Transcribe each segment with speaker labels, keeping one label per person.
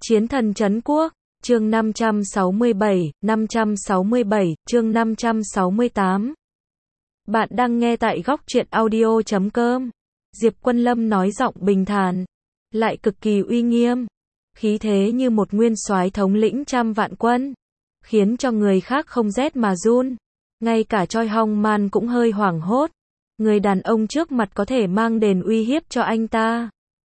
Speaker 1: Chiến thần trấn quốc, chương 567, chương 568. Bạn đang nghe tại góc truyện audio.com. Diệp Quân Lâm nói giọng bình thản, lại cực kỳ uy nghiêm, khí thế như một nguyên soái thống lĩnh trăm vạn quân, khiến cho người khác không rét mà run. Ngay cả Choi Hong Man cũng hơi hoảng hốt. Người đàn ông trước mặt có thể mang đền uy hiếp cho anh ta.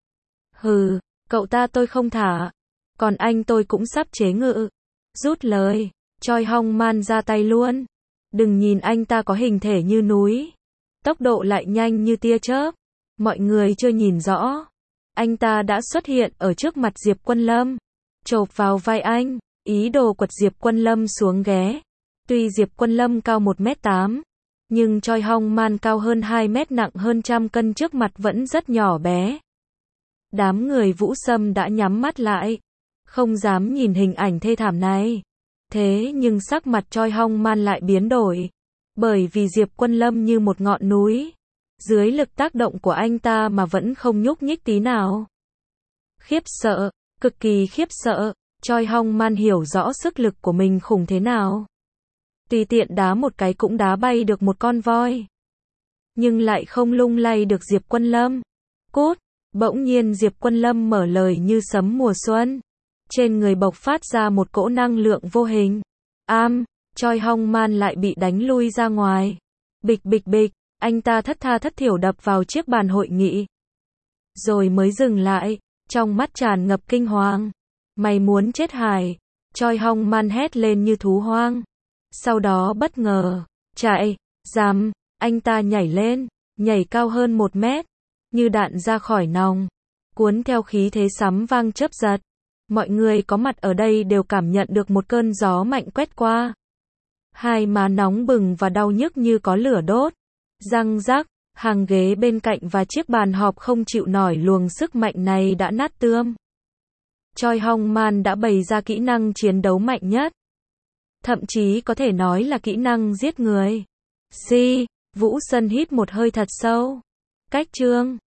Speaker 1: Hừ, cậu ta tôi không thả. Còn anh tôi cũng sắp chế ngự. Rút lời, Choi Hong Man ra tay luôn. Đừng nhìn anh ta có hình thể như núi, tốc độ lại nhanh như tia chớp. Mọi người chưa nhìn rõ, anh ta đã xuất hiện ở trước mặt Diệp Quân Lâm, chộp vào vai anh, ý đồ quật Diệp Quân Lâm xuống ghế. Tuy Diệp Quân Lâm cao 1m8, nhưng Choi Hong Man cao hơn 2m, nặng hơn trăm cân, trước mặt vẫn rất nhỏ bé. Đám người Vũ Sâm đã nhắm mắt lại, không dám nhìn hình ảnh thê thảm này. Thế nhưng sắc mặt Choi Hong Man lại biến đổi, bởi vì Diệp Quân Lâm như một ngọn núi, dưới lực tác động của anh ta mà vẫn không nhúc nhích tí nào. Khiếp sợ, cực kỳ khiếp sợ, Choi Hong Man hiểu rõ sức lực của mình khủng thế nào. Tùy tiện đá một cái cũng đá bay được một con voi, nhưng lại không lung lay được Diệp Quân Lâm. Cút! Bỗng nhiên Diệp Quân Lâm mở lời như sấm mùa xuân. Trên người bộc phát ra một cỗ năng lượng vô hình. Choi Hong Man lại bị đánh lui ra ngoài. Bịch bịch bịch, anh ta thất tha thất thểu đập vào chiếc bàn hội nghị. Rồi mới dừng lại, trong mắt tràn ngập kinh hoàng. Mày muốn chết hài? Choi Hong Man hét lên như thú hoang. Sau đó bất ngờ, chạy, dám, anh ta nhảy lên, nhảy cao hơn 1 mét, như đạn ra khỏi nòng, cuốn theo khí thế sấm vang chớp giật. Mọi người có mặt ở đây đều cảm nhận được một cơn gió mạnh quét qua. Hai má nóng bừng và đau nhức như có lửa đốt. Răng rắc, hàng ghế bên cạnh và chiếc bàn họp không chịu nổi luồng sức mạnh này đã nát tươm. Choi Hong Man đã bày ra kỹ năng chiến đấu mạnh nhất, thậm chí có thể nói là kỹ năng giết người. Vũ Sân hít một hơi thật sâu. Cách chương